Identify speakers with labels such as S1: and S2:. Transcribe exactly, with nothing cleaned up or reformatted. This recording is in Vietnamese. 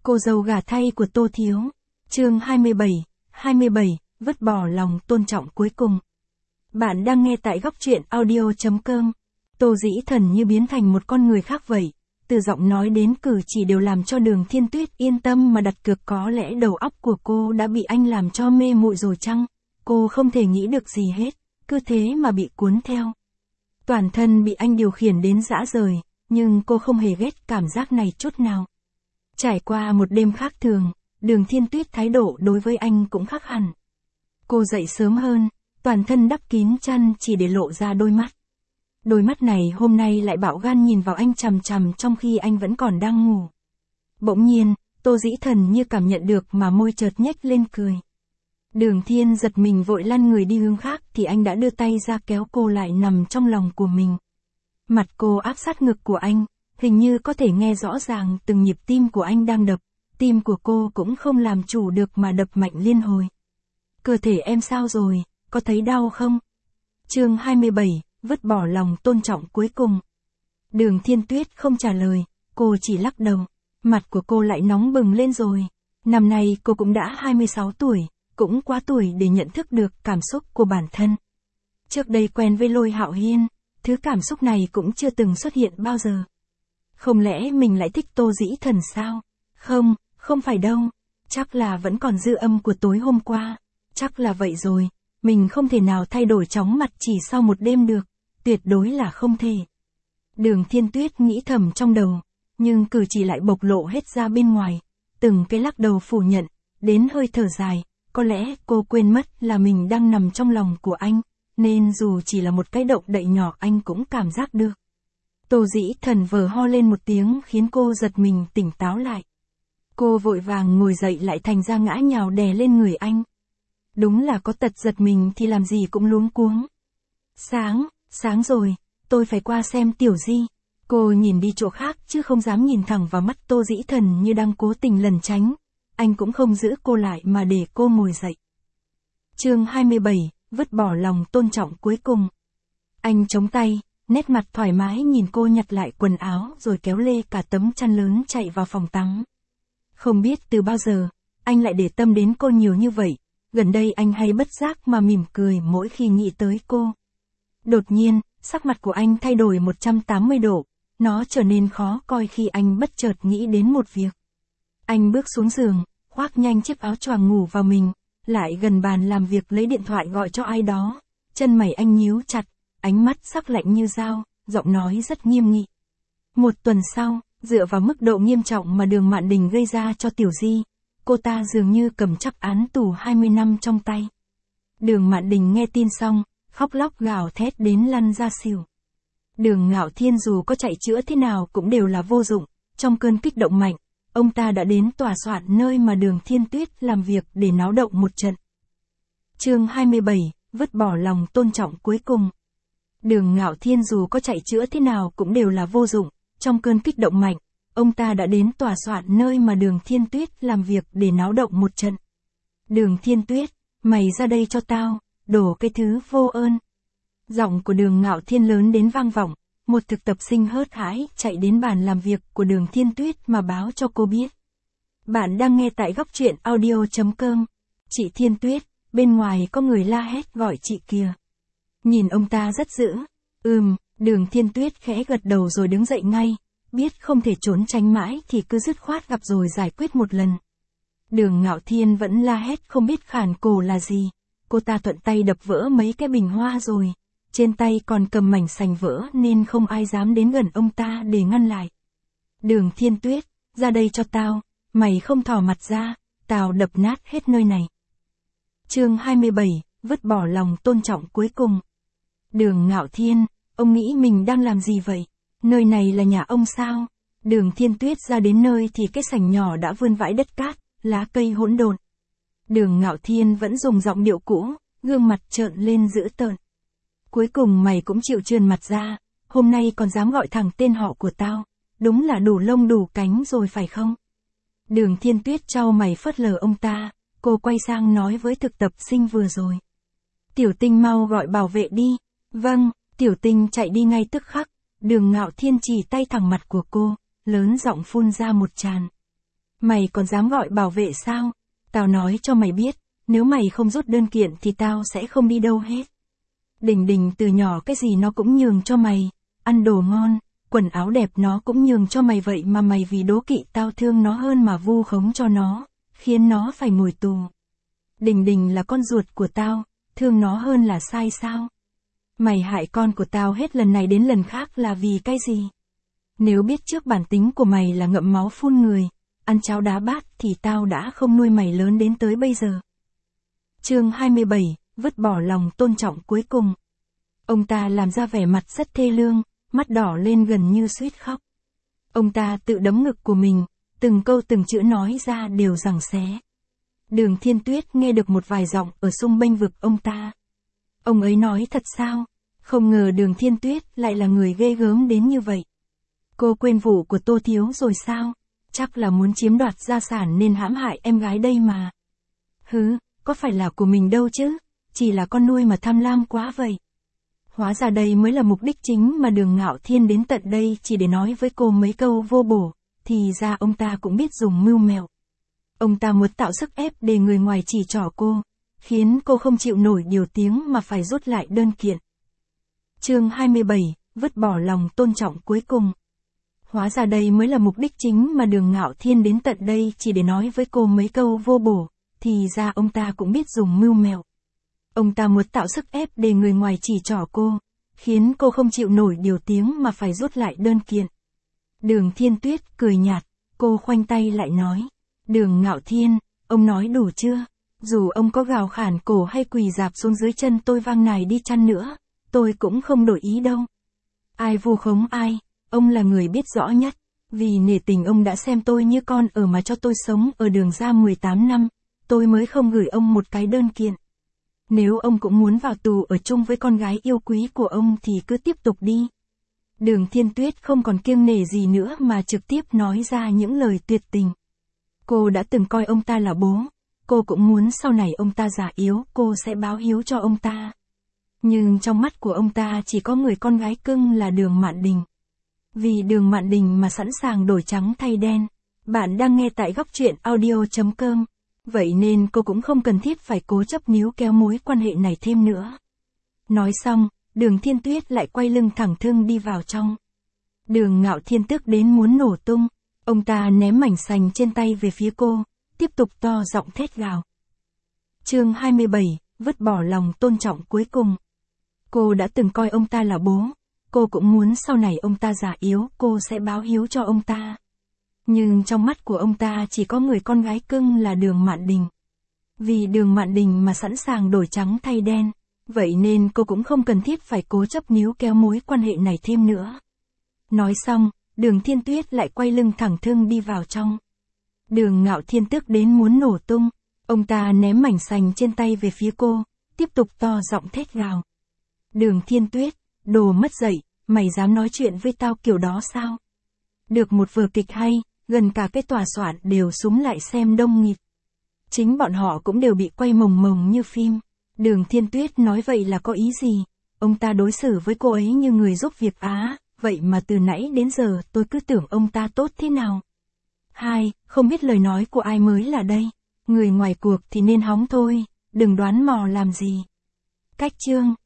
S1: Cô dâu gả thay của Tô Thiếu. Chương hai mươi bảy, hai mươi bảy, vứt bỏ lòng tôn trọng cuối cùng. Bạn đang nghe tại góc truyện audio chấm com. Tô Dĩ Thần như biến thành một con người khác vậy. Từ giọng nói đến cử chỉ đều làm cho Đường Thiên Tuyết yên tâm mà đặt cược, có lẽ đầu óc của cô đã bị anh làm cho mê muội rồi chăng? Cô không thể nghĩ được gì hết, cứ thế mà bị cuốn theo. Toàn thân bị anh điều khiển đến rã rời, nhưng cô không hề ghét cảm giác này chút nào. Trải qua một đêm khác thường, Đường Thiên Tuyết thái độ đối với anh cũng khác hẳn. Cô dậy sớm hơn, toàn thân đắp kín chăn chỉ để lộ ra đôi mắt. Đôi mắt này hôm nay lại bạo gan nhìn vào anh chằm chằm trong khi anh vẫn còn đang ngủ. Bỗng nhiên, Tô Dĩ Thần như cảm nhận được mà môi chợt nhếch lên cười. Đường Thiên giật mình vội lăn người đi hướng khác thì anh đã đưa tay ra kéo cô lại nằm trong lòng của mình. Mặt cô áp sát ngực của anh, hình như có thể nghe rõ ràng từng nhịp tim của anh đang đập, tim của cô cũng không làm chủ được mà đập mạnh liên hồi. Cơ thể em sao rồi, có thấy đau không? Chương hai mươi bảy, vứt bỏ lòng tôn trọng cuối cùng. Đường Thiên Tuyết không trả lời, cô chỉ lắc đầu. Mặt của cô lại nóng bừng lên rồi. Năm nay cô cũng đã hai mươi sáu tuổi, cũng quá tuổi để nhận thức được cảm xúc của bản thân. Trước đây quen với Lôi Hạo Hiên, thứ cảm xúc này cũng chưa từng xuất hiện bao giờ. Không lẽ mình lại thích Tô Dĩ Thần sao? Không, không phải đâu. Chắc là vẫn còn dư âm của tối hôm qua. Chắc là vậy rồi. Mình không thể nào thay đổi chóng mặt chỉ sau một đêm được. Tuyệt đối là không thể. Đường Thiên Tuyết nghĩ thầm trong đầu. Nhưng cử chỉ lại bộc lộ hết ra bên ngoài. Từng cái lắc đầu phủ nhận. Đến hơi thở dài. Có lẽ cô quên mất là mình đang nằm trong lòng của anh. Nên dù chỉ là một cái động đậy nhỏ anh cũng cảm giác được. Tô Dĩ Thần vờ ho lên một tiếng khiến cô giật mình tỉnh táo lại. Cô vội vàng ngồi dậy lại thành ra ngã nhào đè lên người anh. Đúng là có tật giật mình thì làm gì cũng luống cuống. Sáng, sáng rồi, tôi phải qua xem Tiểu Di. Cô nhìn đi chỗ khác chứ không dám nhìn thẳng vào mắt Tô Dĩ Thần như đang cố tình lẩn tránh. Anh cũng không giữ cô lại mà để cô ngồi dậy. Chương hai mươi bảy, vứt bỏ lòng tôn trọng cuối cùng. Anh chống tay, nét mặt thoải mái nhìn cô nhặt lại quần áo rồi kéo lê cả tấm chăn lớn chạy vào phòng tắm. Không biết từ bao giờ, anh lại để tâm đến cô nhiều như vậy. Gần đây anh hay bất giác mà mỉm cười mỗi khi nghĩ tới cô. Đột nhiên, sắc mặt của anh thay đổi một trăm tám mươi độ. Nó trở nên khó coi khi anh bất chợt nghĩ đến một việc. Anh bước xuống giường, khoác nhanh chiếc áo choàng ngủ vào mình, lại gần bàn làm việc lấy điện thoại gọi cho ai đó. Chân mày anh nhíu chặt, ánh mắt sắc lạnh như dao, giọng nói rất nghiêm nghị. Một tuần sau, dựa vào mức độ nghiêm trọng mà Đường Mạn Đình gây ra cho Tiểu Di, cô ta dường như cầm chắc án tù hai mươi năm trong tay. Đường Mạn Đình nghe tin xong, khóc lóc gào thét đến lăn ra xỉu. Đường Ngạo Thiên dù có chạy chữa thế nào cũng đều là vô dụng, trong cơn kích động mạnh, ông ta đã đến tòa soạn nơi mà Đường Thiên Tuyết làm việc để náo động một trận. Chương hai mươi bảy, vứt bỏ lòng tôn trọng cuối cùng. Đường Ngạo Thiên dù có chạy chữa thế nào cũng đều là vô dụng, trong cơn kích động mạnh, ông ta đã đến tòa soạn nơi mà Đường Thiên Tuyết làm việc để náo động một trận. Đường Thiên Tuyết, mày ra đây cho tao, đổ cái thứ vô ơn. Giọng của Đường Ngạo Thiên lớn đến vang vọng, một thực tập sinh hớt hải chạy đến bàn làm việc của Đường Thiên Tuyết mà báo cho cô biết. Bạn đang nghe tại góc truyện audio chấm com. Chị Thiên Tuyết, bên ngoài có người la hét gọi chị kìa. Nhìn ông ta rất dữ. Ừm, Đường Thiên Tuyết khẽ gật đầu rồi đứng dậy ngay. Biết không thể trốn tránh mãi thì cứ dứt khoát gặp rồi giải quyết một lần. Đường Ngạo Thiên vẫn la hét không biết khản cổ là gì. Cô ta thuận tay đập vỡ mấy cái bình hoa rồi. Trên tay còn cầm mảnh sành vỡ nên không ai dám đến gần ông ta để ngăn lại. Đường Thiên Tuyết, ra đây cho tao, mày không thò mặt ra, tao đập nát hết nơi này. Chương hai mươi bảy, vứt bỏ lòng tôn trọng cuối cùng. Đường Ngạo Thiên, ông nghĩ mình đang làm gì vậy? Nơi này là nhà ông sao? Đường Thiên Tuyết ra đến nơi thì cái sảnh nhỏ đã vươn vãi đất cát, lá cây hỗn độn. Đường Ngạo Thiên vẫn dùng giọng điệu cũ, gương mặt trợn lên dữ tợn. Cuối cùng mày cũng chịu trườn mặt ra, hôm nay còn dám gọi thẳng tên họ của tao, đúng là đủ lông đủ cánh rồi phải không? Đường Thiên Tuyết trao mày phớt lờ ông ta, cô quay sang nói với thực tập sinh vừa rồi. Tiểu Tinh mau gọi bảo vệ đi. Vâng, Tiểu Tinh chạy đi ngay tức khắc. Đường Ngạo Thiên chỉ tay thẳng mặt của cô, lớn giọng phun ra một tràng. Mày còn dám gọi bảo vệ sao? Tao nói cho mày biết, nếu mày không rút đơn kiện thì tao sẽ không đi đâu hết. Đình Đình từ nhỏ cái gì nó cũng nhường cho mày, ăn đồ ngon, quần áo đẹp nó cũng nhường cho mày, vậy mà mày vì đố kỵ tao thương nó hơn mà vu khống cho nó, khiến nó phải ngồi tù. Đình Đình là con ruột của tao, thương nó hơn là sai sao? Mày hại con của tao hết lần này đến lần khác là vì cái gì? Nếu biết trước bản tính của mày là ngậm máu phun người, ăn cháo đá bát thì tao đã không nuôi mày lớn đến tới bây giờ. Chương hai mươi bảy, vứt bỏ lòng tôn trọng cuối cùng. Ông ta làm ra vẻ mặt rất thê lương, mắt đỏ lên gần như suýt khóc. Ông ta tự đấm ngực của mình, từng câu từng chữ nói ra đều giằng xé. Đường Thiên Tuyết nghe được một vài giọng ở xung bênh vực ông ta. Ông ấy nói thật sao? Không ngờ Đường Thiên Tuyết lại là người ghê gớm đến như vậy. Cô quên vụ của Tô Thiếu rồi sao? Chắc là muốn chiếm đoạt gia sản nên hãm hại em gái đây mà. Hứ, có phải là của mình đâu chứ, chỉ là con nuôi mà tham lam quá vậy. Hóa ra đây mới là mục đích chính mà Đường Ngạo Thiên đến tận đây chỉ để nói với cô mấy câu vô bổ, thì ra ông ta cũng biết dùng mưu mẹo. Ông ta muốn tạo sức ép để người ngoài chỉ trỏ cô, khiến cô không chịu nổi điều tiếng mà phải rút lại đơn kiện. Chương hai mươi bảy, vứt bỏ lòng tôn trọng cuối cùng. Hóa ra đây mới là mục đích chính mà Đường Ngạo Thiên đến tận đây chỉ để nói với cô mấy câu vô bổ, thì ra ông ta cũng biết dùng mưu mẹo. Ông ta muốn tạo sức ép để người ngoài chỉ trỏ cô, khiến cô không chịu nổi điều tiếng mà phải rút lại đơn kiện. Đường Thiên Tuyết cười nhạt, cô khoanh tay lại nói. Đường Ngạo Thiên, ông nói đủ chưa? Dù ông có gào khản cổ hay quỳ rạp xuống dưới chân tôi vang nài đi chăng nữa, tôi cũng không đổi ý đâu. Ai vu khống ai, ông là người biết rõ nhất. Vì nể tình ông đã xem tôi như con ở mà cho tôi sống ở Đường gia mười tám năm, tôi mới không gửi ông một cái đơn kiện. Nếu ông cũng muốn vào tù ở chung với con gái yêu quý của ông thì cứ tiếp tục đi. Đường Thiên Tuyết không còn kiêng nể gì nữa mà trực tiếp nói ra những lời tuyệt tình. Cô đã từng coi ông ta là bố, cô cũng muốn sau này ông ta già yếu cô sẽ báo hiếu cho ông ta. Nhưng trong mắt của ông ta chỉ có người con gái cưng là Đường Mạn Đình. Vì Đường Mạn Đình mà sẵn sàng đổi trắng thay đen. Bạn đang nghe tại góc truyện audio chấm com. Vậy nên cô cũng không cần thiết phải cố chấp níu kéo mối quan hệ này thêm nữa. Nói xong, Đường Thiên Tuyết lại quay lưng thẳng thừng đi vào trong. Đường Ngạo Thiên tức đến muốn nổ tung. Ông ta ném mảnh sành trên tay về phía cô, tiếp tục to giọng thét gào. Chương hai mươi bảy, vứt bỏ lòng tôn trọng cuối cùng. Cô đã từng coi ông ta là bố, cô cũng muốn sau này ông ta già yếu cô sẽ báo hiếu cho ông ta. Nhưng trong mắt của ông ta chỉ có người con gái cưng là Đường Mạn Đình. Vì Đường Mạn Đình mà sẵn sàng đổi trắng thay đen, vậy nên cô cũng không cần thiết phải cố chấp níu kéo mối quan hệ này thêm nữa. Nói xong, Đường Thiên Tuyết lại quay lưng thẳng thừng đi vào trong. Đường Ngạo Thiên tức đến muốn nổ tung, ông ta ném mảnh sành trên tay về phía cô, tiếp tục to giọng thét gào. Đường Thiên Tuyết, đồ mất dạy, mày dám nói chuyện với tao kiểu đó sao? Được một vở kịch hay, gần cả cái tòa soạn đều súm lại xem đông nghịt. Chính bọn họ cũng đều bị quay mồng mồng như phim. Đường Thiên Tuyết nói vậy là có ý gì? Ông ta đối xử với cô ấy như người giúp việc á, vậy mà từ nãy đến giờ tôi cứ tưởng ông ta tốt thế nào. Hai, không biết lời nói của ai mới là đây. Người ngoài cuộc thì nên hóng thôi, đừng đoán mò làm gì. Cách chương